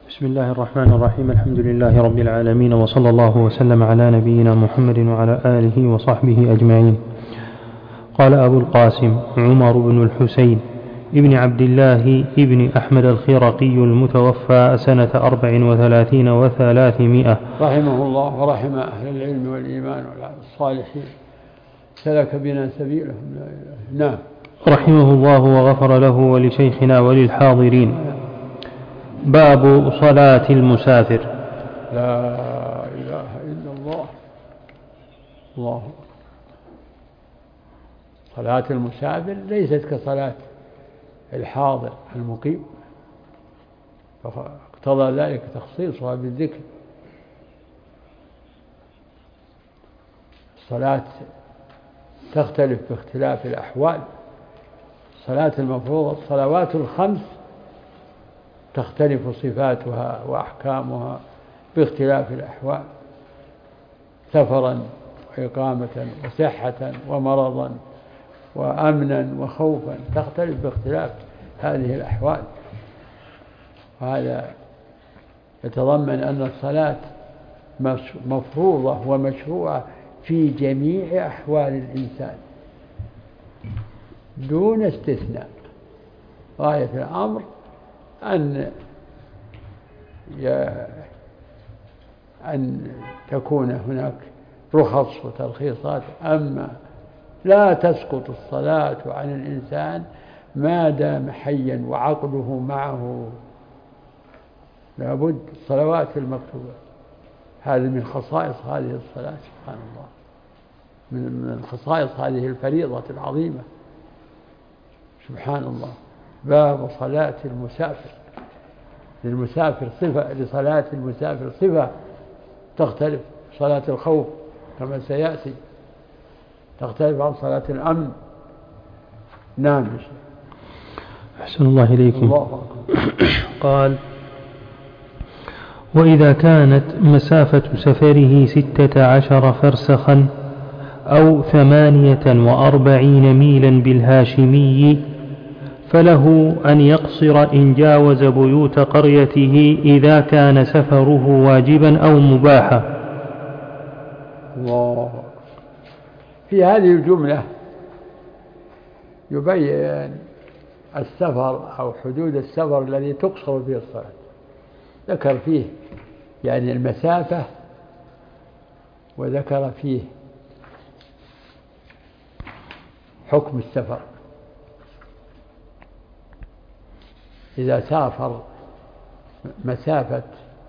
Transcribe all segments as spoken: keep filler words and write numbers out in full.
بسم الله الرحمن الرحيم. الحمد لله رب العالمين، وصلى الله وسلم على نبينا محمد وعلى آله وصحبه أجمعين. قال أبو القاسم عمر بن الحسين ابن عبد الله ابن أحمد الخرقي المتوفى سنة أربع وثلاثين وثلاثمائة رحمه الله ورحم أهل العلم والإيمان والصالحين، سلك بنا سبيلهم. نعم. رحمه الله وغفر له ولشيخنا وللحاضرين. باب صلاة المسافر. لا إله إلا الله. الله. صلاة المسافر ليست كصلاة الحاضر المقيم، فاقتضى ذلك تخصيصها بالذكر. الصلاة تختلف باختلاف الأحوال. الصلاة المفروضة الصلوات الخمس تختلف صفاتها وأحكامها باختلاف الأحوال، سفرا وإقامة وصحة ومرضا وأمنا وخوفا، تختلف باختلاف هذه الأحوال. وهذا يتضمن أن الصلاة مفروضة ومشروعة في جميع أحوال الإنسان دون استثناء. غاية الأمر أن أن تكون هناك رخص وترخيصات، أما لا تسقط الصلاة عن الإنسان ما دام حيا وعقله معه. لابد الصلوات المكتوبة، هذا من خصائص هذه الصلاة سبحان الله، من خصائص هذه الفريضة العظيمة سبحان الله. باب صلاة المسافر. للمسافر صفة، لصلاة المسافر صفة تختلف. صلاة الخوف كما سيأتي تختلف عن صلاة الأمن. نعم. أحسن الله إليكم. الله قال: وإذا كانت مسافة سفره ستة عشر فرسخا أو ثمانية وأربعين ميلا بالهاشمي فله أن يقصر إن جاوز بيوت قريته إذا كان سفره واجبا أو مباحا. الله. في هذه الجملة يبين السفر أو حدود السفر الذي تقصر فيه الصلاة. ذكر فيه يعني المسافة، وذكر فيه حكم السفر. إذا سافر مسافة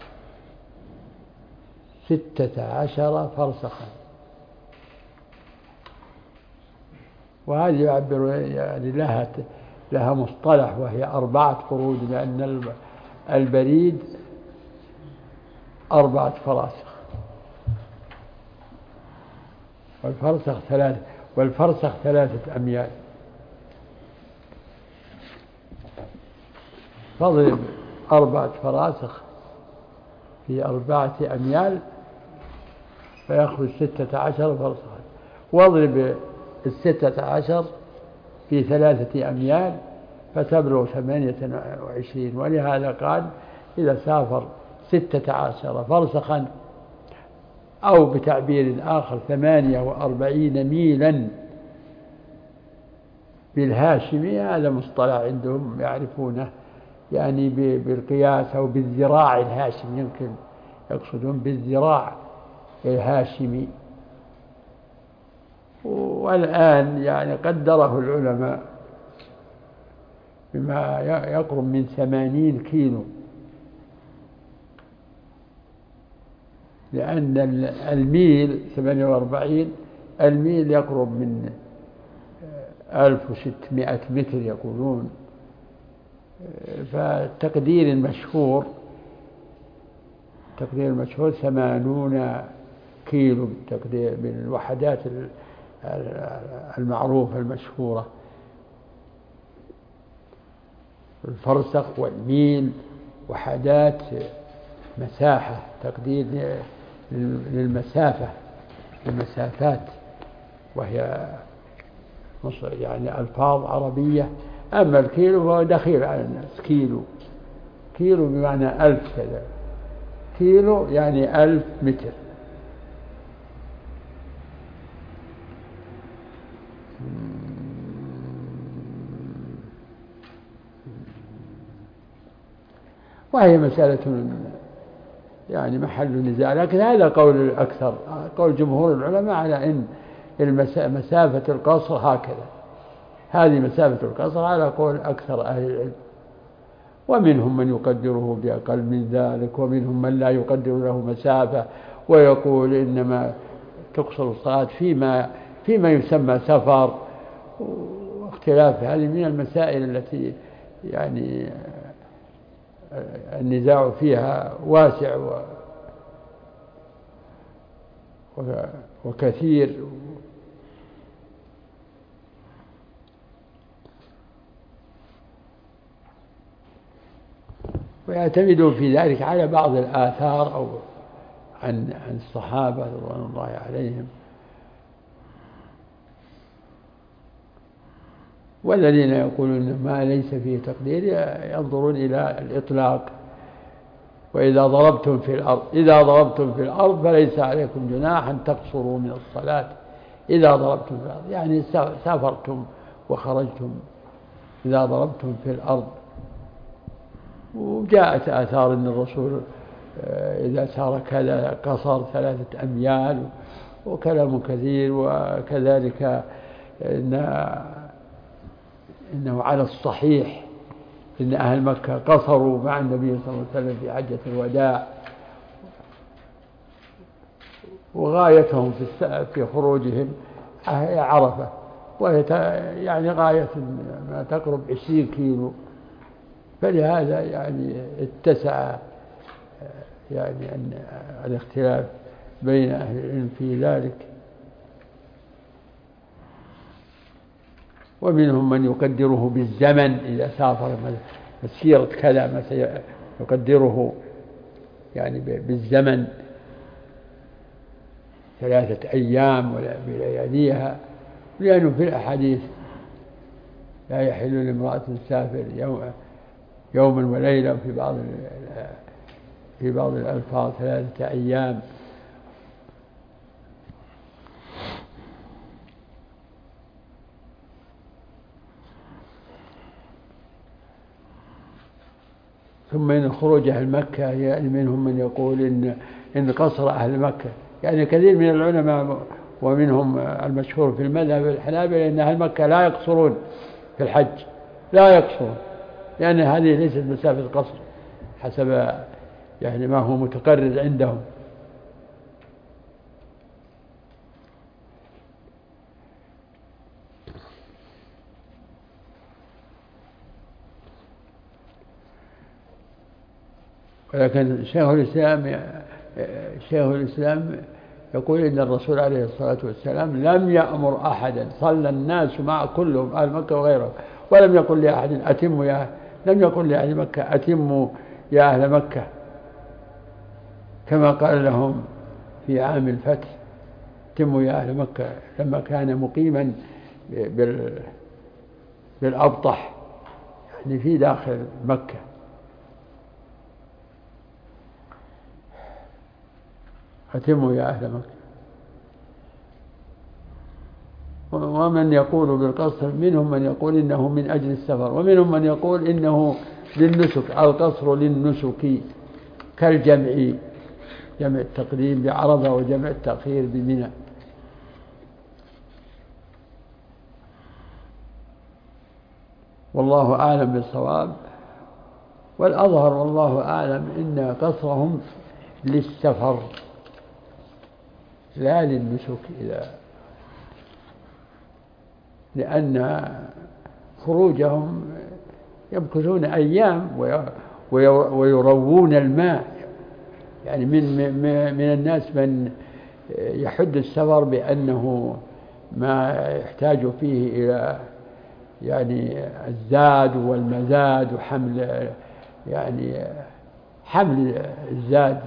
ستة عشر فرسخا، وهذه يعبر يعني لها لها مصطلح وهي أربعة فروج، لأن البريد أربعة فراسخ والفرسخ ثلاثة والفرسخ ثلاثة أميال. فاضرب أربعة فراسخ في أربعة أميال فيخرج ستة عشر فرسخا، واضرب الستة عشر في ثلاثة أميال فتبلغ ثمانية وعشرين. ولهذا قال: إذا سافر ستة عشر فرسخا، أو بتعبير آخر ثمانية وأربعين ميلا بالهاشمي، هذا مصطلح عندهم يعرفونه، يعني بالقياس أو بالذراع الهاشمي، يمكن يقصدون بالذراع الهاشمي. والآن يعني قدره العلماء بما يقرب من ثمانين كيلو، لأن الميل ثمانية وأربعين، الميل يقرب من ألف وستمائة متر يقولون. فالتقدير المشهور تقدير المشهور ثمانون كيلو، تقدير من الوحدات المعروفة المشهورة. الفرسخ والميل وحدات مساحة، تقدير للمسافة المسافات، وهي يعني ألفاظ عربية. أما الكيلو فهو دخيل على الناس، كيلو كيلو بمعنى ألف كذا، كيلو يعني ألف متر. وهي مسألة يعني محل نزاع، لكن هذا قول الأكثر، قول جمهور العلماء على أن مسافة القصر هكذا، هذه مسافة القصر على قول أكثر أهل العلم. ومنهم من يقدره بأقل من ذلك، ومنهم من لا يقدر له مسافة ويقول إنما تقصر الصلاة فيما فيما يسمى سفر. واختلاف هذه من المسائل التي يعني النزاع فيها واسع وكثير. ويعتمدون في ذلك على بعض الآثار أو عن عن الصحابة رضوان الله عليهم. والذين يقولون ما ليس فيه تقدير ينظرون إلى الإطلاق. وإذا ضربتم في الأرض إذا ضربتم في الأرض فليس عليكم جناح أن تقصروا من الصلاة إذا ضربتم في الأرض، يعني سافرتم وخرجتم إذا ضربتم في الأرض. وجاءت آثار أن الرسول إذا سار كذا قصر ثلاثة أميال وكلام كثير. وكذلك إن إنه على الصحيح إن أهل مكة قصروا مع النبي صلى الله عليه وسلم في حجة الوداع، وغايتهم في في خروجهم عرفة، وهي يعني غاية ما تقرب عشرين كيلو. فلهذا يعني اتسع يعني أن الاختلاف بين أهل العلم في ذلك. ومنهم من يقدره بالزمن إذا سافر مسيرة كذا، مثلا يقدره يعني بالزمن ثلاثة أيام ولا بلياليها، لأنه في الأحاديث لا يحل لامرأة تسافر يوم يوما وليلة، في بعض في بعض الألفاظ ثلاثة أيام. ثم إن خروج أهل مكة يعني منهم من يقول إن إن قصر أهل مكة، يعني كثير من العلماء ومنهم المشهور في المذهب الحنابلة إن أهل مكة لا يقصرون في الحج، لا يقصرون، لأن هذه ليست مسافة قصر حسب يعني ما هو متقرر عندهم. ولكن شيخ الإسلام شيخ الإسلام يقول إن الرسول عليه الصلاة والسلام لم يأمر أحدا، صلى الناس مع كلهم أهل مكة وغيرهم، ولم يقل لأحد أتموا يا لم يقل لأهل مكة أتموا يا أهل مكة، كما قال لهم في عام الفتح أتموا يا أهل مكة لما كان مقيما بالأبطح يعني في داخل مكة. أتموا يا أهل مكة. ومن يقول بالقصر منهم من يقول إنه من أجل السفر، ومنهم من يقول إنه للنسك، القصر للنسك كالجمع، جمع التقديم بعرفة وجمع التأخير بمنى. والله أعلم بالصواب، والأظهر والله أعلم إن قصرهم للسفر لا للنسك، إذا لأن خروجهم يمكثون أيام ويروون الماء. يعني من من الناس من يحد السفر بأنه ما يحتاج فيه إلى يعني الزاد والمزاد وحمل يعني حمل الزاد،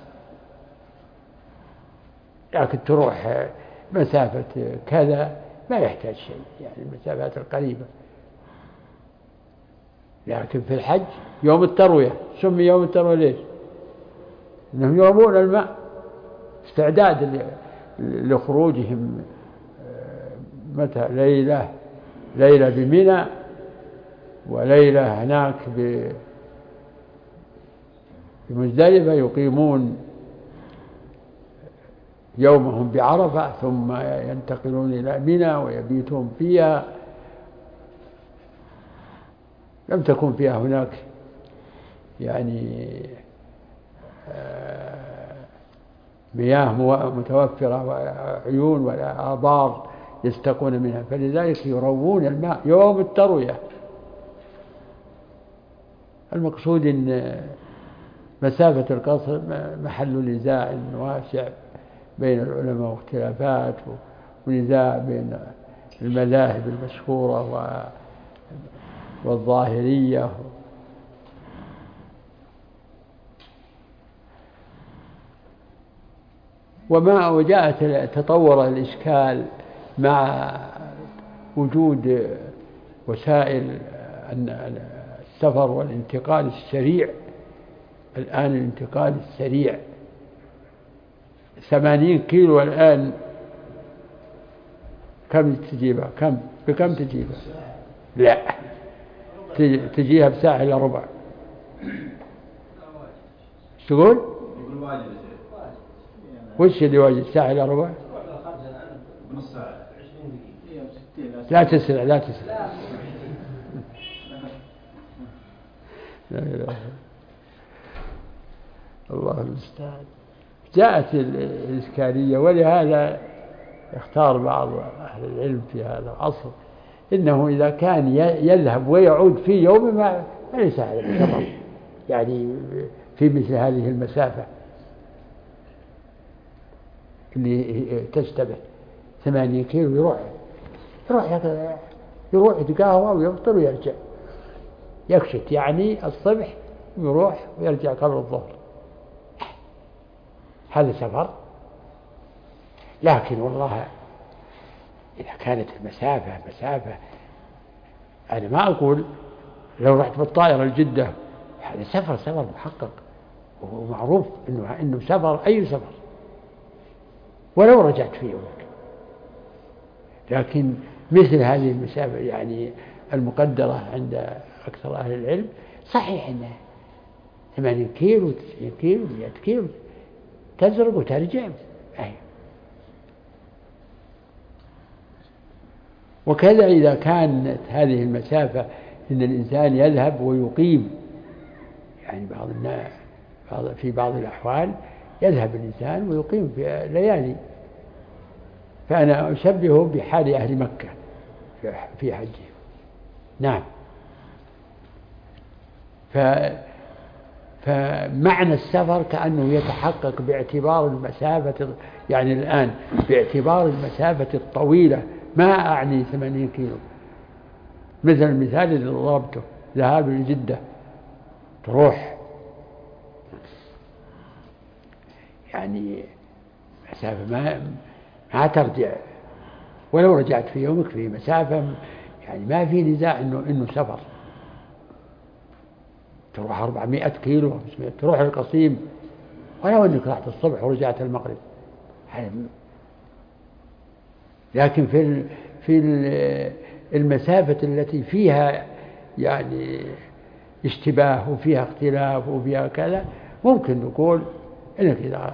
لكن تروح مسافة كذا ما يحتاج شيء، يعني المسافات القريبة. لكن في الحج يوم التروية سمي يوم التروية ليش؟ إنهم يرمون الماء استعداد لخروجهم متى ليلة ليلة بمنى وليلة هناك بمزدلفة، يقيمون يومهم بعرفة ثم ينتقلون إلى منى ويبيتون فيها. لم تكن فيها هناك يعني مياه متوفرة وعيون ولا آبار يستقون منها، فلذلك يروون الماء يوم التروية. المقصود أن مسافة القصر محل نزاع واسع بين العلماء واختلافات ونزاع بين المذاهب المشهورة والظاهرية. وما وجاءت تطور الإشكال مع وجود وسائل السفر والانتقال السريع. الآن الانتقال السريع ثمانين كيلو الآن كم تجيبها؟ كم بكم تجيبها؟ لا تجيها بساعة إلا ربع. تقول وش اللي واجد ساعة إلا ربع؟ لا تسرع لا تسرع. لا إله الله المستعان. جاءت الإشكالية، ولهذا اختار بعض أهل العلم في هذا العصر إنه إذا كان يذهب ويعود في يوم ما ليس هذا بسفر، يعني في مثل هذه المسافة اللي تشتبه ثمانية كيلو يروح يروح يروح يتقهوى ويفطر ويرجع يكشت يعني الصبح يروح ويرجع قبل الظهر. هذا سفر. لكن والله إذا كانت المسافة مسافة، أنا ما أقول لو رحت بالطائرة لجدة هذا سفر سفر محقق ومعروف إنه إنه سفر أي سفر ولو رجعت في يومك. لكن مثل هذه المسافة يعني المقدرة عند أكثر أهل العلم صحيح إنه ثمانين كيلو تسعين كيلو مئة كيلو تزرق وترجع. أي. وكذا إذا كانت هذه المسافة إن الإنسان يذهب ويقيم، يعني بعض الناس في بعض الأحوال يذهب الإنسان ويقيم في ليالي، فأنا أشبهه بحال أهل مكة في حجه. نعم. ف فمعنى السفر كأنه يتحقق باعتبار المسافة، يعني الآن باعتبار المسافة الطويلة، ما أعني ثمانين كيلو مثل المثال اللي ضربته ذهاب لجدة تروح يعني مسافة ما ما ترجع، ولو رجعت في يومك في مسافة يعني ما في نزاع إنه إنه سفر. تروح أربعمائة كيلو تروح القصيم ولو أنك رحت الصبح ورجعت المغرب. لكن في في المسافة التي فيها يعني اشتباه وفيها اختلاف وفيها كذا ممكن نقول إنك إذا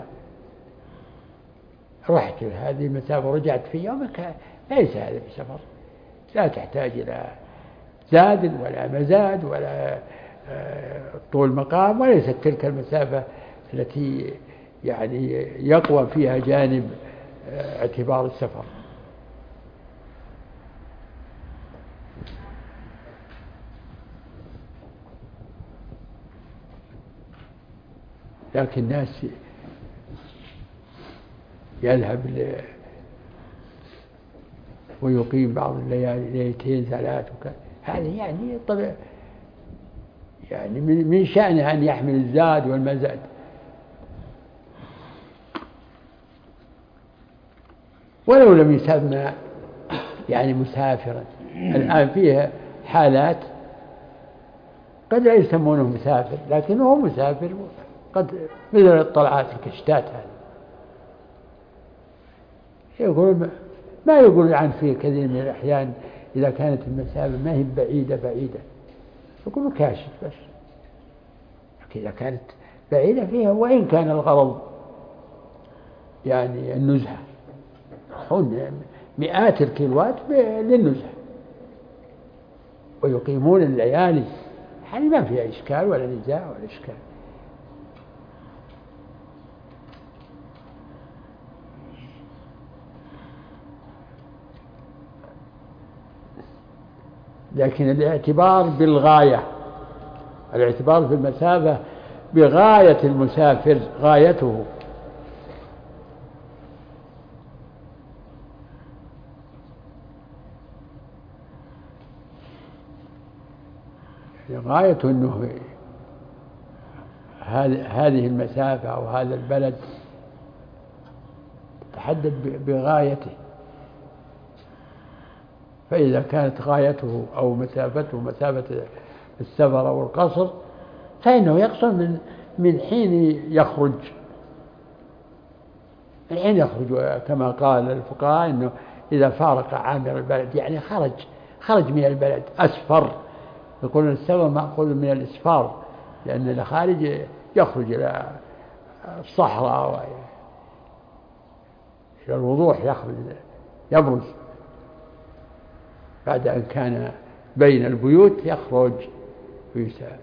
رحت هذه المسافة ورجعت في يومك ليس هذا بسفر، لا تحتاج إلى زاد ولا مزاد ولا طول مقام، وليست تلك المسافة التي يعني يقوى فيها جانب اعتبار السفر. لكن الناس يذهب ويقيم بعض الليالي ليلتين ثلاث وكذا، هذا يعني طبعا يعني من شأنه أن يحمل الزاد والمزاد. ولو لم يسمى يعني مسافرا. الآن فيها حالات قد لا يسمونه مسافر لكنه هو مسافر، قد مثل الطلعات الكشتات هذه يقول ما يقول عن في كثير من الأحيان إذا كانت المسافة ما هي بعيدة بعيدة يقول كاشف بس، لكن إذا كانت بعيدة فيها وإن كان الغرض يعني النزهة مئات الكيلوات للنزهة ويقيمون الليالي، يعني ما فيها إشكال ولا نزاع ولا إشكال. لكن الاعتبار بالغاية، الاعتبار في المسافة بغاية المسافر غايته، غايته أنه هذه المسافة أو هذا البلد تحدد بغايته، فإذا كانت غايته أو مسافته مسافة السفر أو القصر فإنه يقصر من من حين يخرج، من حين يخرج كما قال الفقهاء إنه إذا فارق عامر البلد يعني خرج خرج من البلد أسفر، يقولون السفر مأخوذ من الإسفار لأن الخارج يخرج إلى الصحراء إلى الوضوح، يخرج يبرز بعد أن كان بين البيوت يخرج ويسافر.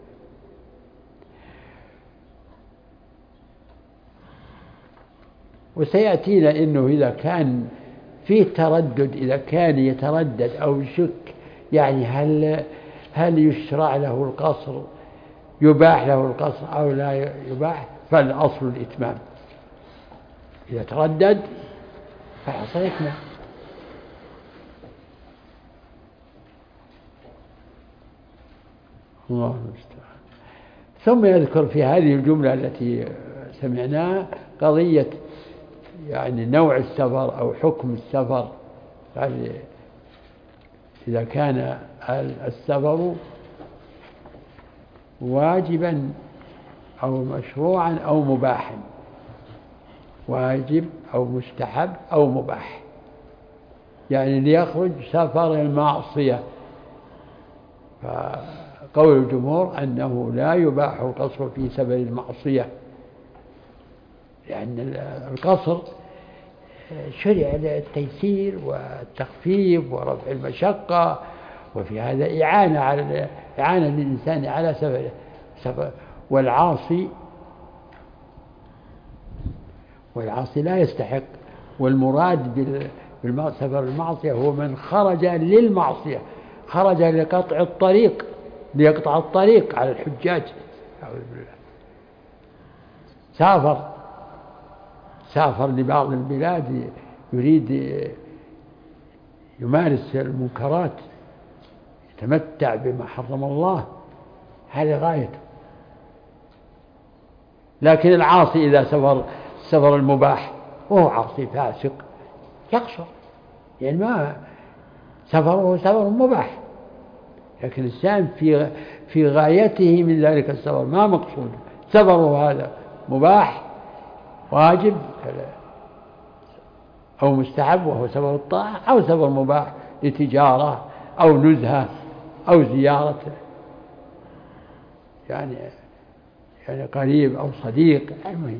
وسيأتينا إنه إذا كان فيه تردد، إذا كان يتردد أو يشك يعني هل هل يشرع له القصر، يباح له القصر أو لا يباح، فالأصل الإتمام، إذا تردد فالأصل الإتمام. الله المستعان. ثم يذكر في هذه الجملة التي سمعناها قضية يعني نوع السفر أو حكم السفر، يعني إذا كان السفر واجبا أو مشروعا أو مباحا، واجب أو مستحب أو مباح، يعني ليخرج سفر المعصية، فقول الجمهور أنه لا يباح القصر في سفر المعصية، لأن القصر شرع للتيسير والتخفيف ورفع المشقة، وفي هذا إعانة على إعانة للإنسان على سفر سفر والعاصي والعاصي لا يستحق. والمراد بالسفر المعصية هو من خرج للمعصية، خرج لقطع الطريق، ليقطع الطريق على الحجاج، سافر سافر لبعض البلاد يريد يمارس المنكرات، يتمتع بما حرم الله، هذه غايته. لكن العاصي إذا سفر السفر المباح وهو عاصي فاسق يقصر، يعني ما سفره سفر مباح، لكن الإنسان في في غايته من ذلك السفر ما مقصود، سفره هذا مباح واجب أو مستحب وهو سفر الطاعة، أو سفر مباح لتجارة أو نزهة أو زيارة يعني يعني قريب أو صديق، المهم.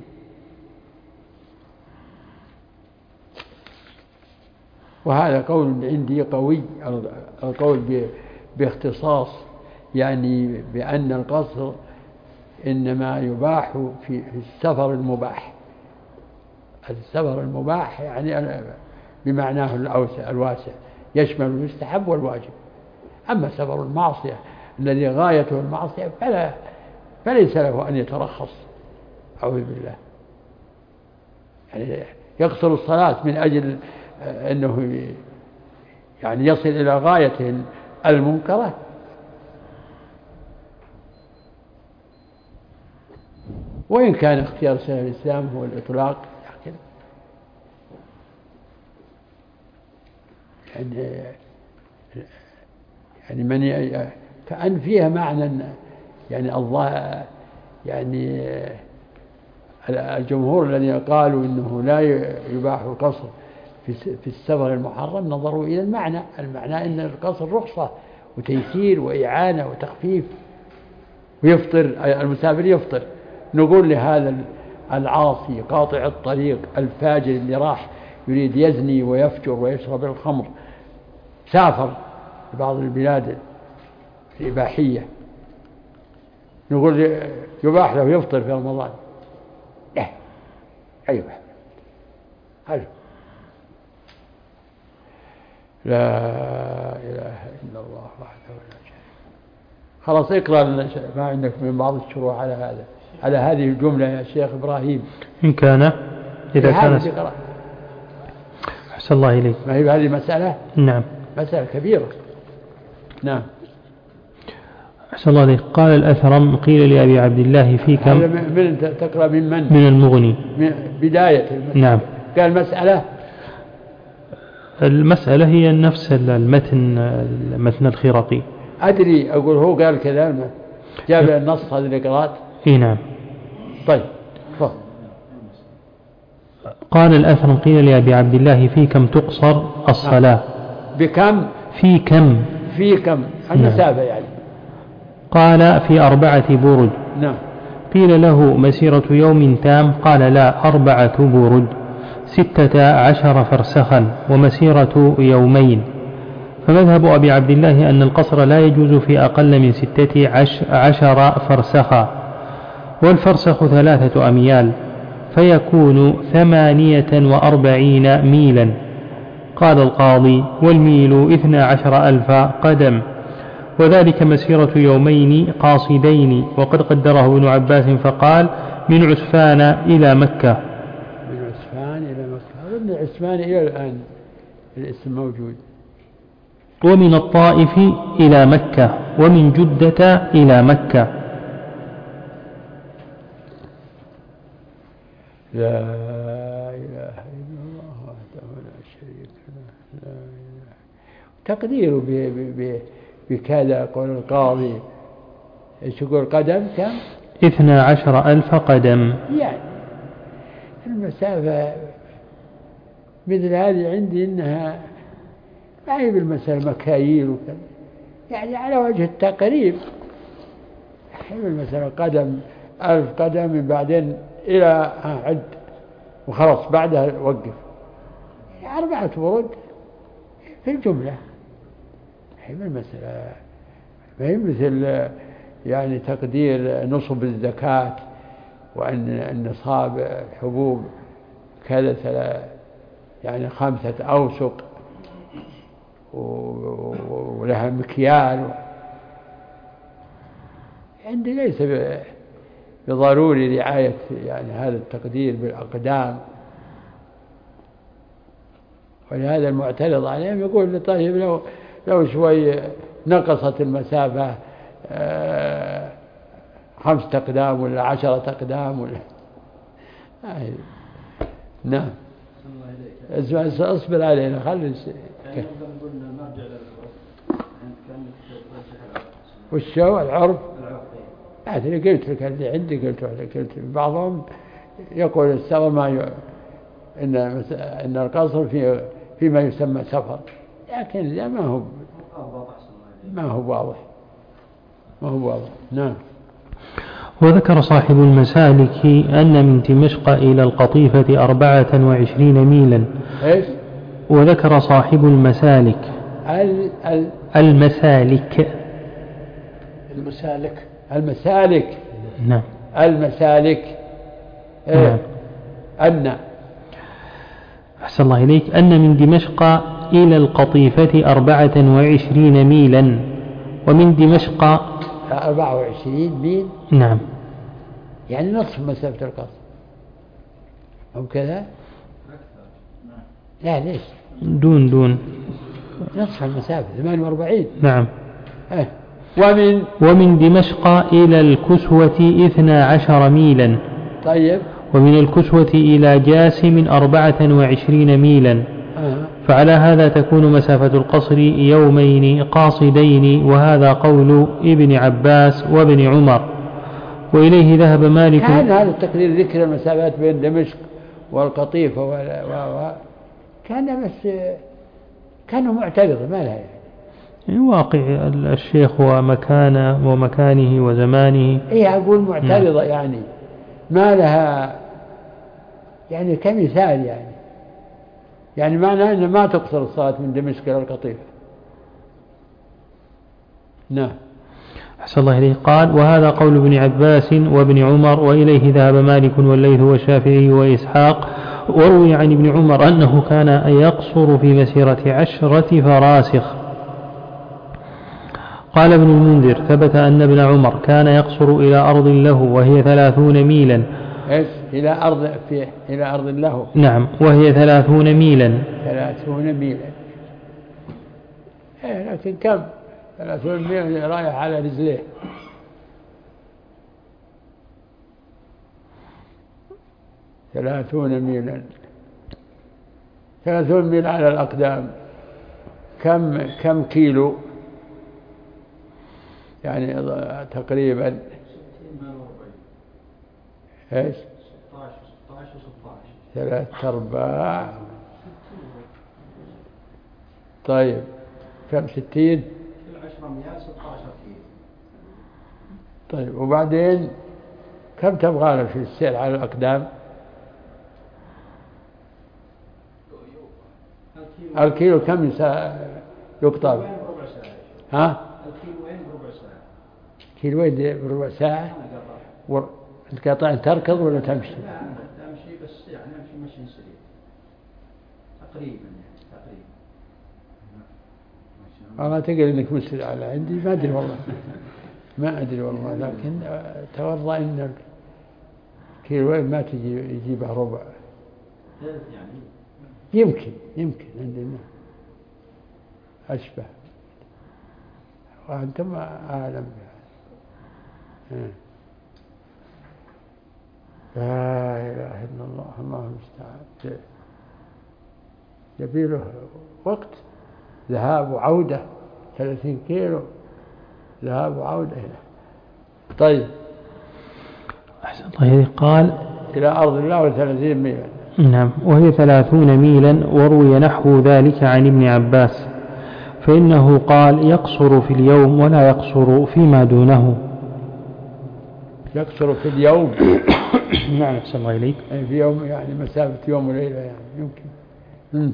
وهذا قول عندي قوي، القول باختصاص يعني بأن القصر إنما يباح في السفر المباح، السفر المباح يعني بمعناه الأوسع الواسع، يشمل المستحب والواجب. أما سفر المعصية الذي غايته المعصية فلا فليس له أن يترخص، أعوذ بالله، يعني يقصر الصلاة من أجل أنه يعني يصل إلى غايته المنكرة، وإن كان اختيار شيخ الإسلام هو الإطلاق، لكن يعني يعني من كأن فيها معنى يعني الله يعني الجمهور الذين قالوا إنه لا يباح القصر في السفر المحرم نظروا إلى المعنى المعنى إن القصر رخصة وتيسير وإعانة وتخفيف ويفطر المسافر يفطر. نقول لهذا العاصي قاطع الطريق الفاجر اللي راح يريد يزني ويفجر ويشرب الخمر سافر في بعض البلاد الإباحية نقول يباح له يفطر في رمضان؟ لا أيوة هل لا إله إلا الله وحده لا شريك له. خلاص اقرأ ما عندك من بعض الشروح على هذا على هذه الجملة يا شيخ إبراهيم إن كان إذا كان أحسن الله إليك. ما هي هذه مسألة؟ نعم مسألة كبيرة. نعم أحسن الله إليك. قال الأثرم قيل لأبي عبد الله في كم من تقرأ من من من المغني من بداية المسألة. نعم قال مسألة المسألة هي نفس المتن المتن الخرقي. أدري أقول هو قال كذا جاب النص هذه القراءات. إيه نعم. طيب فهم. قال الأثرم قيل لأبي عبد الله في كم تقصر الصلاة؟ بكم؟ في كم في كم المسافة نعم. يعني قال في أربعة برد. نعم. قيل له مسيرة يوم تام؟ قال لا أربعة برد ستة عشر فرسخا ومسيرة يومين. فمذهب أبي عبد الله أن القصر لا يجوز في أقل من ستة عشر فرسخا والفرسخ ثلاثة أميال فيكون ثمانية وأربعين ميلا. قال القاضي والميل اثنى عشر ألف قدم وذلك مسيرة يومين قاصدين. وقد قدره ابن عباس فقال من عسفان إلى مكة. من عسفان إلى مكة. ابن عسفان إلى الآن الاسم موجود. ومن الطائف إلى مكة ومن جدة إلى مكة. لا إله إلا الله وحده لا شريك له لا إله. تقديره بكذا قول القاضي ايش يقول قدم كم؟ اثنى عشر ألف قدم. يعني المسافة مثل هذه عندي إنها ما هي بالمسألة مكاييل وكذا يعني على وجه التقريب. هي بالمسألة قدم ألف قدم بعدين إلى عد وخلاص بعدها وقف يعني أربعة برد في الجملة. هي بالمسألة ما هي مثل يعني تقدير نصب الزكاة وأن النصاب حبوب كذا يعني خمسة أوسق ولها مكيال. عندي ليس بضروري رعاية يعني هذا التقدير بالأقدام. ولهذا المعترض عليهم يقول طيب لو لو شوي نقصت المسافة آه خمسة أقدام ولا عشرة أقدام ولا آه. نعم اصبر علينا خلي والشو العرف هذا اللي قلت لك اللي عندي قلت لك قلت بعضهم يقول السفر ما ي... إن إن القصر في فيما يسمى سفر لكن لا ما هو ما هو واضح ما هو واضح. نعم. وذكر صاحب المسالك أن من دمشق إلى القطيفة أربعة وعشرين ميلا. إيش؟ وذكر صاحب المسالك ال ال المسالك المسالك المسالك نعم المسالك نعم. أن أحسن الله إليك أن من دمشق إلى القطيفة أربعة وعشرين ميلا ومن دمشق أربعة وعشرين ميل. نعم يعني نصف مسافة القصر أو كذا. لا ليش دون دون نصف المسافة ثمانية وأربعين. نعم. أه. ومن ومن دمشق إلى الكسوة اثنى عشر ميلا. طيب. ومن الكسوة إلى جاسم أربعة وعشرين ميلا. أه. فعلى هذا تكون مسافة القصر يومين قاصدين، وهذا قول ابن عباس وابن عمر، وإليه ذهب مالك. كان هذا التقرير ذكر المسافات بين دمشق والقطيفة و... و... كان بس كانوا معترضة ما لها يعني واقع الشيخ ومكانه ومكانه وزمانه. إيه أقول معترضة يعني ما لها يعني كمثال يعني يعني معناه أن ما تقصر الصلاة من دمشق إلى القطيفة. نعم. أحسن الله إليه. قال وهذا قول ابن عباس وابن عمر، وإليه ذهب مالك والليث والشافعي وإسحاق. وروي عن ابن عمر أنه كان يقصر في مسيرة عشرة فراسخ. قال ابن المنذر ثبت أن ابن عمر كان يقصر إلى أرض له وهي ثلاثون ميلا. إيش إلى أرض في إلى أرض له؟ نعم، وهي ثلاثون ميلا. ثلاثون ميلا. إيه لكن كم؟ ثلاثون ميل رايح على رجليه. ثلاثون ميلا ثلاثون ميل على الأقدام كم كم كيلو يعني تقريبا؟ ايش؟ ثلاثة أرباع. طيب كم؟ ستين. طيب وبعدين كم تبغى له في السير على الأقدام؟ الكيلو كم يقطع؟ ها؟ الكيلوين بربع ساعة. كيلوين بربع ساعة. والقطع تركض ولا تمشي؟ لا تمشي بس يعني أمشي مشي سريع تقريبا يعني تقريبا. والله تقول إنك مسرع على عندي ما أدري والله ما أدري والله لكن توضأ إن كيلوين ما تجي يجيبها ربع يعني يمكن يمكن عندنا أشبه وأنتم أعلم. لا إله إلا الله الله المستعان. يبي له وقت ذهاب وعودة ثلاثين كيلو ذهاب وعودة هنا. طيب أحسن الله. قال إلى أرض الله وثلاثين ميلا. نعم، وهي ثلاثون ميلا. وروي نحو ذلك عن ابن عباس، فإنه قال يقصر في اليوم ولا يقصر فيما دونه. يقصر في اليوم. نعم أحسن الله إليك. يعني في يوم يعني مسافة يوم وليلة يعني يمكن. م.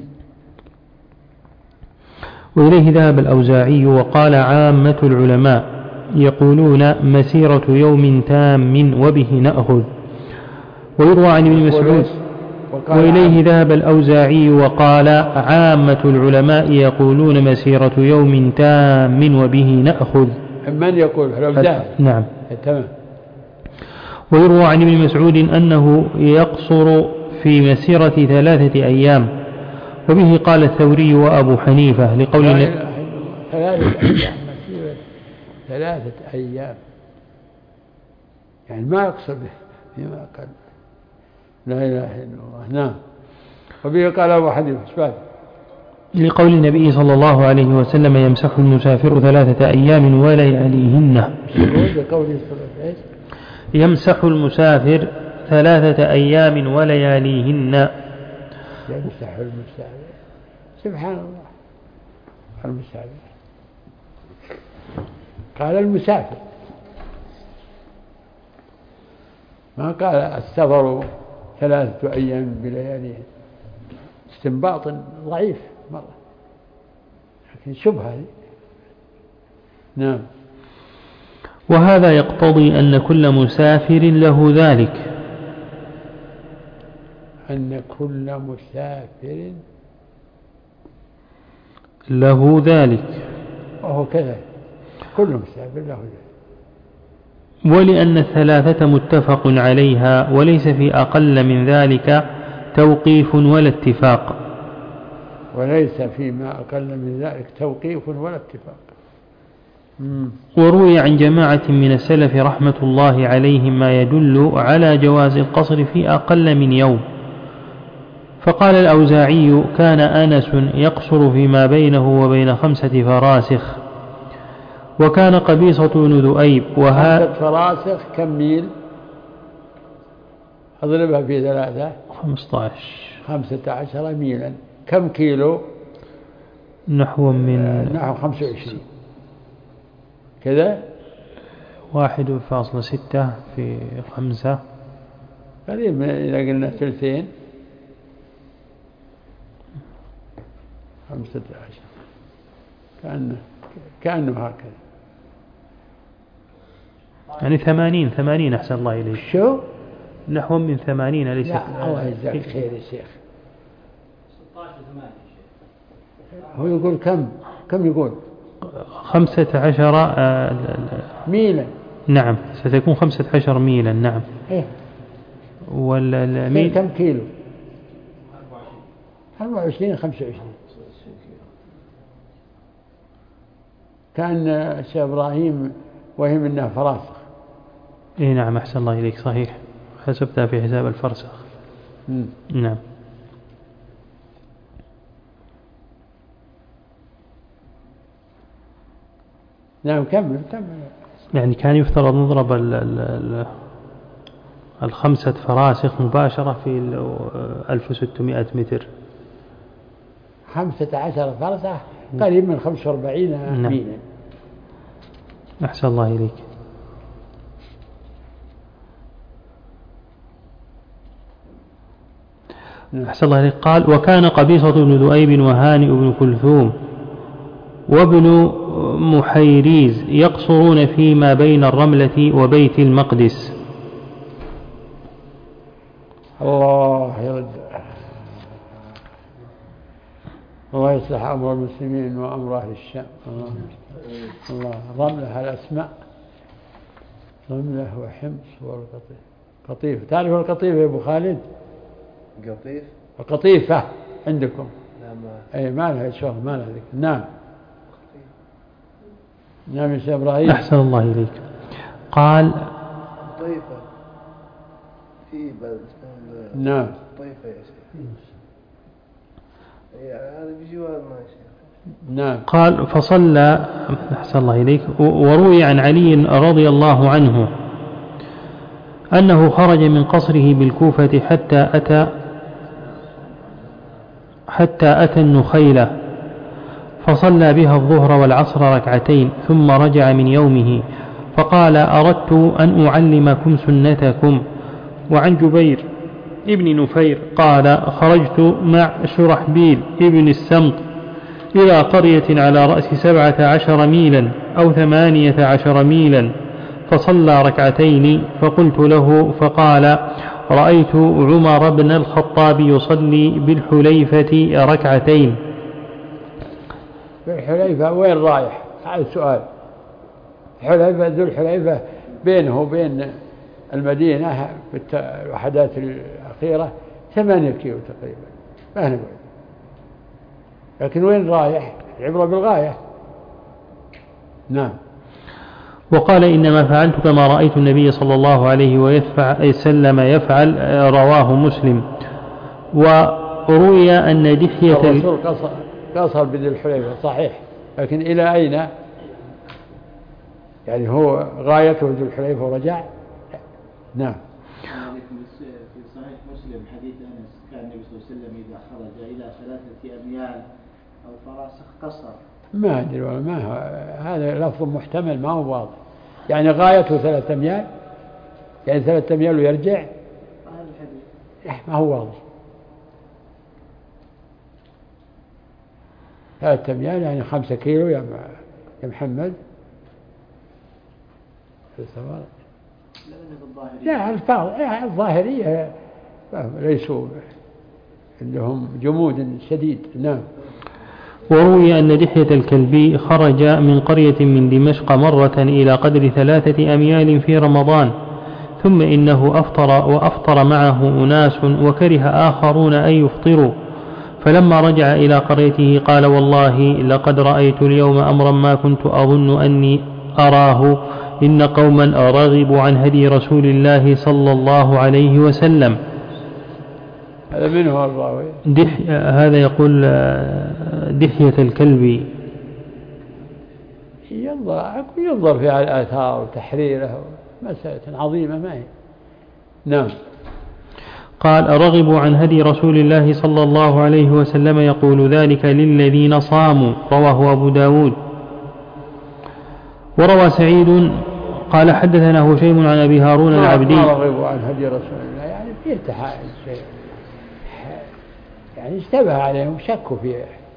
وإليه ذهب الأوزاعي. وقال عامة العلماء يقولون مسيرة يوم تام وبه نأخذ. ويروى عن ابن مسعود. وإليه ذهب الأوزاعي وقال عامة العلماء يقولون مسيرة يوم تام وبه نأخذ. من يقول الأوزاعي؟ نعم تمام. ويروى عن ابن مسعود أنه يقصر في مسيرة ثلاثة أيام، وبه قال الثوري وأبو حنيفة لقول لا إله إلا الله. ثلاثة أيام مسيرة ثلاثة أيام يعني ما يقصر به فيما قد. لا إله إلا الله. نعم. وبه قال أبو حنيفة شباب لقول النبي صلى الله عليه وسلم يمسح المسافر ثلاثة أيام ولياليهن. يمسح المسافر ثلاثة أيام ولياليهن. يمسح المسافر سبحان الله. المسافر قال المسافر ما قال السفر ثلاثة أيام بلياليهن. استنباط ضعيف مرة لكن شبهة. نعم. وهذا يقتضي أن كل مسافر له ذلك. أن كل مسافر له ذلك. وهو كذا كل مسافر له ذلك. ولأن الثلاثة متفق عليها وليس في أقل من ذلك توقيف ولا اتفاق. وليس فيما أقل من ذلك توقيف ولا اتفاق. مم. وروي عن جماعة من السلف رحمة الله عليهم ما يدل على جواز القصر في أقل من يوم، فقال الأوزاعي كان أنس يقصر فيما بينه وبين خمسة فراسخ. وكان قبيصة بن ذؤيب وها خمسة فراسخ كم ميل؟ أضربها في ثلاثة. خمسة عشر خمسة عشر ميلا كم كيلو؟ نحو من نحو خمسة وعشرين كذا. واحد فاصلة ستة في خمسة قريب إذا قلنا ثلثين. خمسة عشر كأنه كأنه هكذا يعني ثمانين ثمانين أحسن الله إليك. شو؟ نحو من ثمانين أليس؟ لا الله يجزاك خير يا شيخ. ستة عشر ثمانية هو يقول كم كم يقول؟ خمسة عشر آه ميلا. نعم ستكون خمسة عشر ميلا. نعم. إيه. والميل كم كيلو؟ أربعة وعشرين خمسة وعشرين. كان الشيخ إبراهيم وهم أنها فراسخ. إيه نعم أحسن الله إليك صحيح حسبتها في حساب الفرسخ. مم. نعم. نعم كمل كمل. يعني كان يفترض نضرب ال ال ال الخمسة فراسخ مباشرة في ألف وستمائة متر. خمسة عشر فرسخ قريب من خمسة وأربعين نعم. ميلا. أحسن الله إليك. نعم. أحسن الله إليك. قال وكان قبيصة بن ذؤيب وهانئ بن كلثوم وابن محيريز يقصرون فيما بين الرملة وبيت المقدس. الله يرد الله يصلح أمر المسلمين وأمر أهل الشام. الله الله رملة الأسماء رملة وحمص والقطيف. قطيف تعرف القطيف يا أبو خالد؟ قطيف القطيفة عندكم؟ لا ما أي ما لها شغل ما لها ذيك. نعم نعم يا شيخ إبراهيم. أحسن الله إليك. قال طيفة في بلد نعم طيفة يا شيخ هذا بجوار ما شيخ. نعم. قال فصلى أحسن الله إليك. وروي عن علي رضي الله عنه أنه خرج من قصره بالكوفة حتى أتى حتى أتى النخيلة فصلى بها الظهر والعصر ركعتين ثم رجع من يومه فقال أردت أن أعلمكم سنتكم. وعن جبير ابن نفير قال خرجت مع شرحبيل ابن السمط إلى قرية على رأس سبعة عشر ميلا أو ثمانية عشر ميلا فصلى ركعتين فقلت له فقال رأيت عمر بن الخطاب يصلي بالحليفة ركعتين. بالحليفة وين رايح؟ هذا السؤال. حليفة ذو الحليفة بينه وبين المدينة بالوحدات الأخيرة ثمانية كيلو تقريبا ما نقول. لكن وين رايح؟ العبرة بالغاية. نعم. وقال إنما فعلت كما رأيت النبي صلى الله عليه وسلم يفعل رواه مسلم. وروي أن دحية الرسول قصر, قصر بذي الحليفة صحيح لكن إلى أين؟ يعني هو غايته ذو الحليفة ورجع. نعم. في صحيح مسلم حديث أنس كان النبي صلى الله عليه وسلم إذا خرج إلى ثلاثة أميال أو فراسخ قصر. ما أدري ولا ما هذا لفظ محتمل ما هو واضح. يعني غايته ثلاثة أميال يعني ثلاثة أميال ويرجع. هذا الحديث ما هو واضح. ثلاثة أميال يعني خمسة كيلو يا يا محمد. لا الفاظ الظاهرية ليسوا عندهم جمود شديد. نعم. وروي أن دحية الكلبي خرج من قرية من دمشق مرة إلى قدر ثلاثة أميال في رمضان ثم إنه أفطر وأفطر معه أناس وكره آخرون أن يفطروا فلما رجع إلى قريته قال والله لقد رأيت اليوم أمرا ما كنت أظن أني أراه إن قوما رغبوا عن هدي رسول الله صلى الله عليه وسلم. هذا منه الراوي. دح هذا يقول دحية الكلب ينظر ينظر في الآثار وتحريره مسألة عظيمة ما هي. نعم. قال رغبوا عن هدي رسول الله صلى الله عليه وسلم يقول ذلك للذين صاموا، رواه أبو داود. وروى سعيد قال حدثنا هشيم عن أبي هارون العبدي. ما رغبوا عن هدي رسول الله يعني فيه تحائل شيء يعني اشتبه عليهم شكوا فيه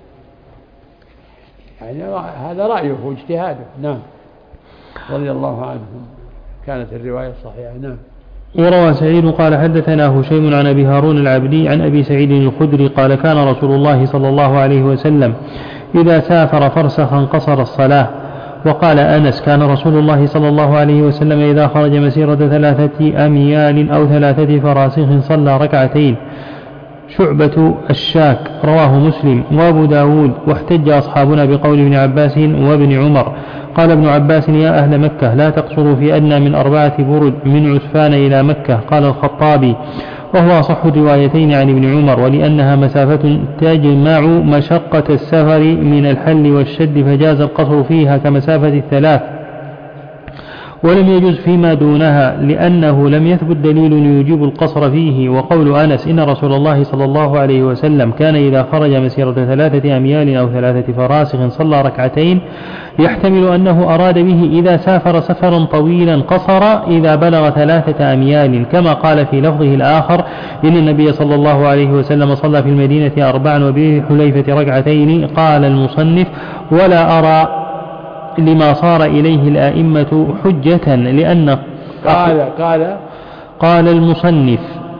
يعني هذا رأيه واجتهاده. نعم رضي الله عنهم كانت الرواية صحيحة. نعم. وروى سعيد قال حدثنا هشيم عن أبي هارون العبدي عن أبي سعيد الخدري قال كان رسول الله صلى الله عليه وسلم إذا سافر فرسخا قصر الصلاة. وقال أنس كان رسول الله صلى الله عليه وسلم إذا خرج مسيرة ثلاثة أميال أو ثلاثة فراسخ صلى ركعتين. شعبة الشاك رواه مسلم وأبو داود. واحتج أصحابنا بقول ابن عباس وابن عمر. قال ابن عباس يا أهل مكة لا تقصروا في أدنى من أربعة برد من عسفان إلى مكة. قال الخطابي وهو أصح الروايتين عن ابن عمر ولأنها مسافة تجمع مشقة السفر من الحل والشد فجاز القصر فيها كمسافة الثلاث، ولم يجوز فيما دونها لأنه لم يثبت دليل يوجب القصر فيه. وقول أنس إن رسول الله صلى الله عليه وسلم كان إذا خرج مسيرة ثلاثة أميال أو ثلاثة فراسخ صلى ركعتين يحتمل أنه أراد به إذا سافر سفرا طويلا قصر إذا بلغ ثلاثة أميال، كما قال في لفظه الآخر إن النبي صلى الله عليه وسلم صلى في المدينة أربعا وبالحليفة ركعتين. قال المصنف ولا أرى لما صار إليه الآئمة حجة لأن قال قال قال المصنف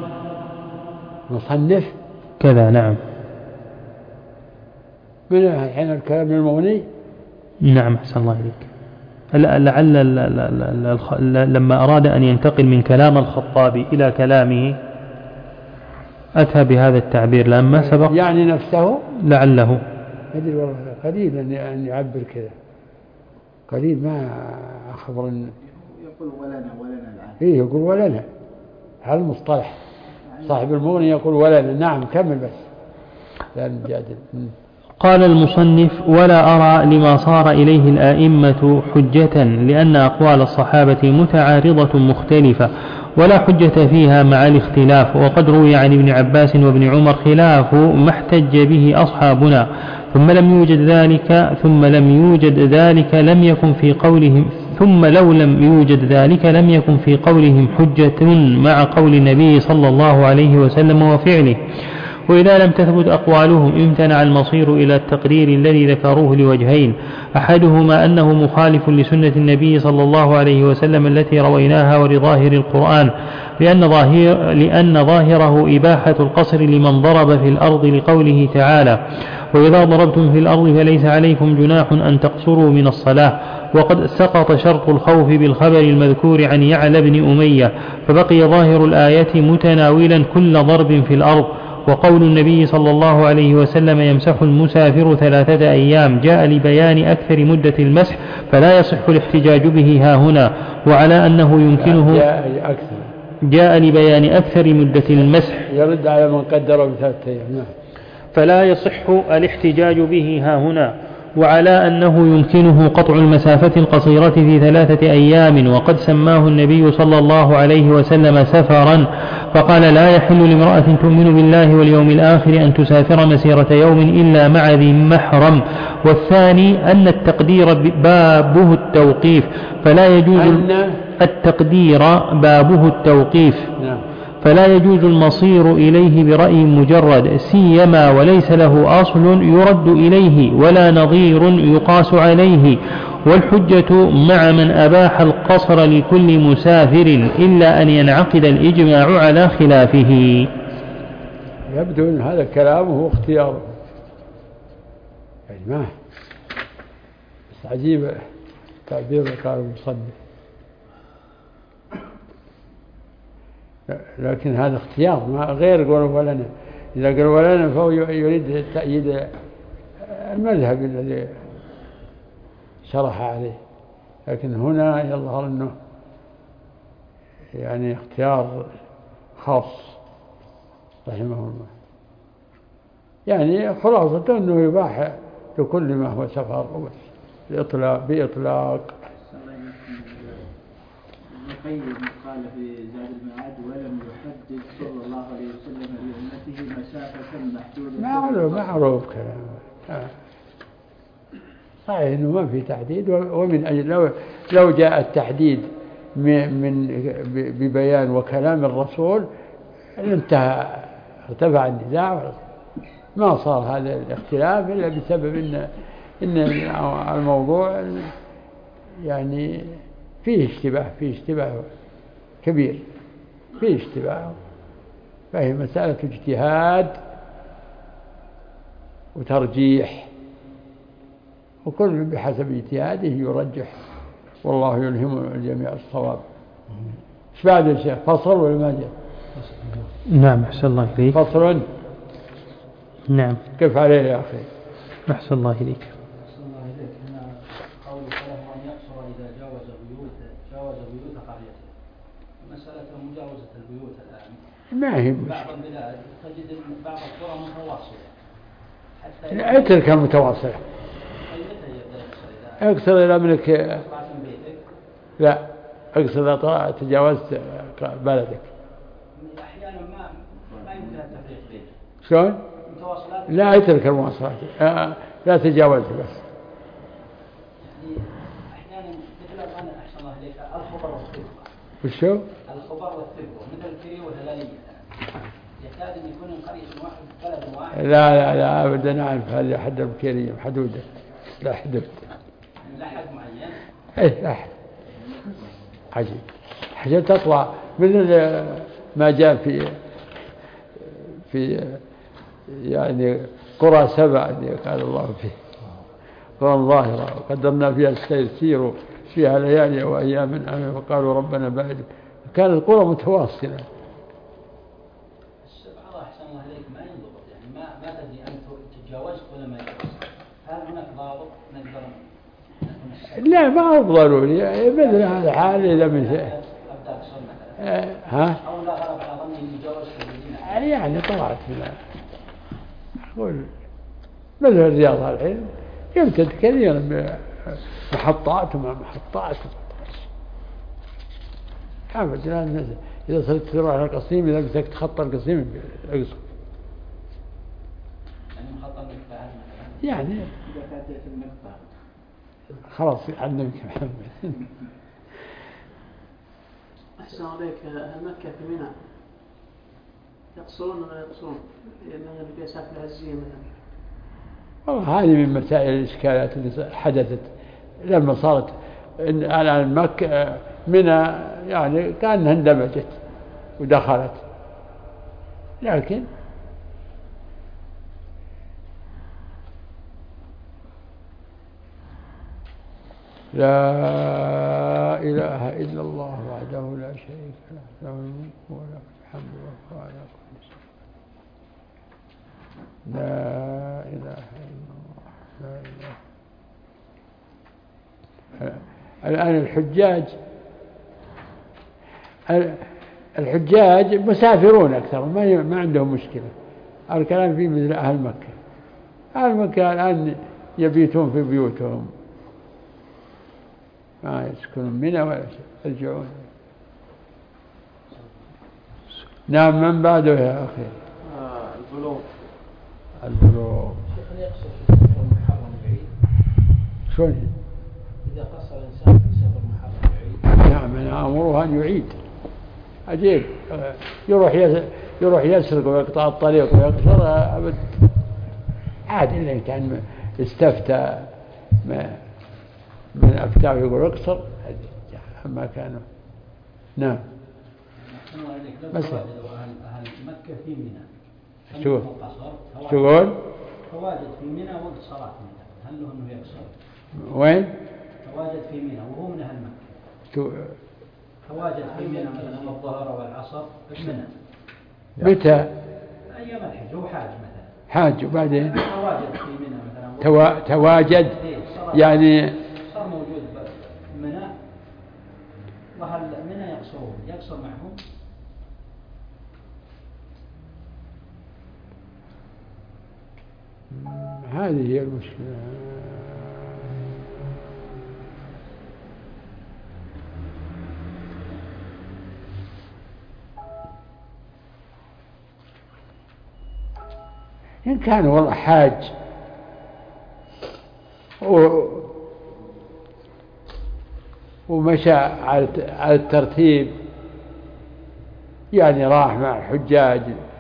مصنف كذا. نعم. من حين الكلام المغني. نعم أحسن الله إليك. لعل لما أراد أن ينتقل من كلام الخطابي إلى كلامه أتى بهذا التعبير لما سبق يعني نفسه لعله أدري والله قليل أن يعبر كذا قليل ما أخبر إن يقول ولنا ولنا الآن. إيه يقول ولنا هذا المصطلح صاحب المغني يقول ولنا. نعم كمل بس لا نجادل. قال المصنف ولا أرى لما صار إليه الآئمة حجة لأن أقوال الصحابة متعارضة مختلفة ولا حجة فيها مع الاختلاف. وقد روي عن ابن عباس وابن عمر خلاف ما احتج به أصحابنا ثم لم يوجد ذلك ثم لم يوجد ذلك لم يكن في قولهم ثم لو لم يوجد ذلك لم يكن في قولهم حجة مع قول النبي صلى الله عليه وسلم وفعله. وإذا لم تثبت أقوالهم امتنع المصير إلى التقرير الذي ذكروه لوجهين أحدهما أنه مخالف لسنة النبي صلى الله عليه وسلم التي رويناها ولظاهر القرآن لأن, ظاهر لأن ظاهره إباحة القصر لمن ضرب في الأرض لقوله تعالى وإذا ضربتم في الأرض فليس عليكم جناح أن تقصروا من الصلاة. وقد سقط شرط الخوف بالخبر المذكور عن يعلى بن أمية فبقي ظاهر الآية متناولا كل ضرب في الأرض. وقول النبي صلى الله عليه وسلم يمسح المسافر ثلاثة أيام جاء لبيان أكثر مدة المسح فلا يصح الاحتجاج به ها هنا. وعلى أنه يمكنه جاء, جاء لبيان أكثر مدة المسح يرد على من قدره بثلاثة أيام فلا يصح الاحتجاج به ها هنا. وعلى أنه يمكنه قطع المسافة القصيرة في ثلاثة أيام وقد سماه النبي صلى الله عليه وسلم سفرا فقال لا يحل لامرأة تؤمن بالله واليوم الآخر أن تسافر مسيرة يوم إلا مع ذي محرم. والثاني أن التقدير بابه التوقيف فلا يجوز التقدير بابه التوقيف فلا يجوز المصير إليه برأي مجرد سيما وليس له أصل يرد إليه ولا نظير يقاس عليه. والحجة مع من أباح القصر لكل مسافر إلا أن ينعقد الإجماع على خلافه. يبدو أن هذا الكلام هو اختياره يعني ما بس عجيب تعبير قال المصنف لكن هذا اختيار ما غير قولوا ولنا. إذا قال ولنا فهو يريد تأييد المذهب الذي شرح عليه لكن هنا يظهر أنه يعني اختيار خاص رحمه الله. يعني خلاصة أنه يباح لكل ما هو سفر بإطلاق بإطلاق. ابن القيم قال في زاد المعاد ولم يحدد صلى الله عليه وسلم لأمته مسافة محدودة. معروف معروف كلام صحيح انه ما في تحديد، ومن اجل لو لو جاء التحديد من ببيان وكلام الرسول انتهى ارتفع النزاع، ما صار هذا الاختلاف الا بسبب ان ان الموضوع يعني فيه اشتباه فيه اشتباه كبير فيه اشتباه، فهي مسألة اجتهاد وترجيح، وكل بحسب اجتهاده يرجح، والله يلهم الجميع الصواب. ايش بعد يا شيخ؟ فصل ولا ما جاء؟ نعم أحسن الله إليك. فصل. نعم. كيف عليه يا أخي؟ أحسن الله إليك. أحسن الله إليك. هنا قوله فله أن يقصر إذا جاوز بيوت جاوز بيوت قريته. مسألة مجاوزة البيوت الآن ما هي بعض البلاد تجد بعض القرى متواصلة حتى لا تلك المتواصلة اقصر إلى منك. لا اقصر إذا تجاوزت بلدك. أحيانا ما ما يمكن التفريق بينه. شلون؟ متواصلات. لا اترك المواصلات آه لا تجاوزت بس. يعني أحيانا مثل الآن أحسن الله إليك الخبر والثقة. وشو؟ الخبر والثقة مثل الكري والهلالية يكاد أن يكون قرية واحد بلد واحد. لا لا لا أبدا أعرف هذه حد الكريم حدوده لا حدود. لا حد معين. إيه لا حد. عجيب. حاجة تطلع مثل ما جاء في في يعني قرى سبع قال الله فيه قرى ظاهرة وقدرنا فيها السير سيروا فيها ليالي وأيام أمين فقالوا ربنا بعد. كانت القرى متواصلة. السبعة أحسن الله إليك ما ينضبط يعني ما ما تدري أنت تجاوزت ولا ما تجاوزت. هل هناك ضابط نقدر نكون؟ لا ما هو ضروري مثل هذا الحال إذا من شيء. أبدأ بصل مثلا. ها؟ أو لا غلب على ظني مجاوز في المدينة. يعني طلعت من أقول مثل الرياضة العلم يمتد كثيرا بمحطات ومع محطات. أبدا إذا صرت تروح على القصيم إذا بدك تخطى القصيم اقصر. يعني مخطط بالفعل مثلا. يعني إذا فاتت المقطع خلاص علمك محمد. أحسن عليك. هل مكة في منى يقصرون ولا يقصرون؟ لأن القياسات العزية مثلا. والله هذه من مسائل الإشكالات اللي حدثت لما صارت الآن مكة منى يعني كأنها اندمجت ودخلت، لكن لا إله إلا الله وحده لا شريك له له الملك وله الحمد وهو على كل شيء. لا إله إلا الله لا إله. الآن الحجاج الحجاج مسافرون أكثر ما ما عندهم مشكلة. الكلام فيه مثل أهل مكة. أهل مكة الآن يبيتون في بيوتهم ما يسكنون منى ولا شيء يرجعون. نعم. من بعده يا أخي؟ آه البلوغ. البلوغ. شيخ يقصر في سفر محرم بعيد. شلون؟ إذا قصر الإنسان في سفر محرم بعيد. نعم أنا أمره أن يعيد. عجيب يروح يروح يسرق ويقطع الطريق ويقصر أبد عادي. إلا كان استفتى ما من أفتاه يقول اقصر أما كانوا. نعم. بس أهل مكة في منى. شو تقول؟ تواجد في منى وقت صلاة منى هل له أنه يقصر؟ وين؟ تواجد في منى وهو من أهل مكة. تواجد في منى مثلا الظهر والعصر في منى. متى؟ أيام الحج هو حاج مثلا. حاج وبعدين؟ تواجد في منى مثلا. توا... تواجد يعني صار موجود منى. وهل منى يقصرون يقصر معهم؟ هذه هي المشكلة. إن كان والله حاج و... ومشى على الترتيب، يعني راح مع الحجاج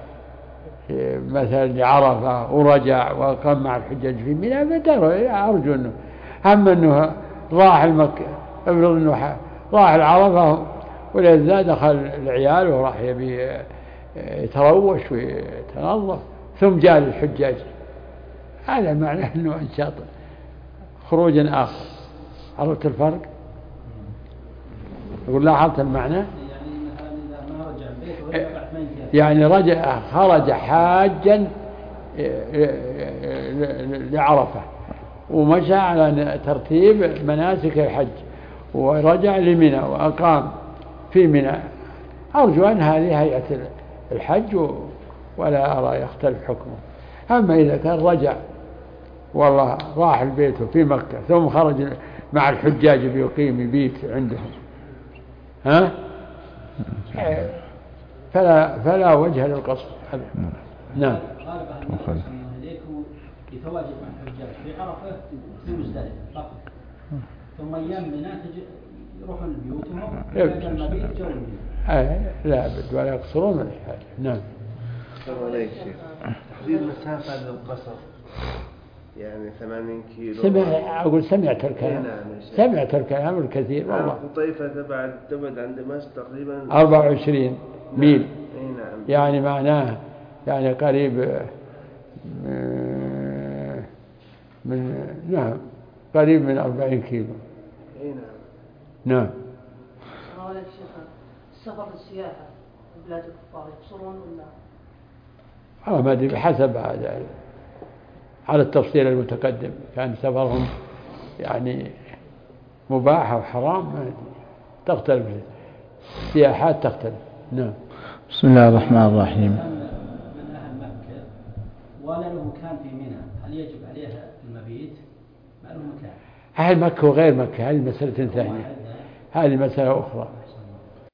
مثلا لعرفة ورجع وقام مع الحجاج في منى، أرجو أنه أما أنه راح المكة، افرض أنه راح العرفة ولذا دخل العيال وراح يبي يتروش ويتنظف ثم جاء للحجاج، هذا معناه أنه أنشط خروجا آخر. عرفت الفرق؟ يقول لاحظت المعنى؟ يعني رجع خرج حاجا لعرفة ومشى على ترتيب مناسك الحج ورجع لمنى وأقام في منى. أرجو أن هذه هيئة الحج ولا أرى يختلف حكمه. أما إذا كان رجع والله راح البيت في مكة ثم خرج مع الحجاج بيقيم يبيت عندهم، ها فلا فلا وجه للقصر. نعم. يتواجد مع الحجاج في عرفة في مزدلفة فقط، ثم أيام منى يروحون لبيوتهم ويجوا المبيت جو المبيت. لا بد ولا يقصرون الحاجة. نعم. عليك شيخ. تحديد مسافة للقصر يعني ثمانين كيلو. سمع أقول سمعت الكلام. نعم. سمعت الكلام الكثير والله. قطيفة تبعد تبعد عند دمشق تقريبا أربعة وعشرين ميل. نعم. يعني معناه يعني قريب من نعم قريب من أربعين كيلو. نعم. نعم. السفر السياحة بلاد الكفار يقصرون ولا؟ أنا ما أدري بحسب هذا على التفصيل المتقدم. كان سفرهم يعني مباح أو حرام ما أدري، تختلف السياحات تختلف. نعم. بسم الله الرحمن الرحيم. من أهل مكة ولا له مكان في منى، هل يجب عليها المبيت؟ ما له مكان. أهل مكة وغير مكة هذه مسألة ثانية، هذه مسألة أخرى.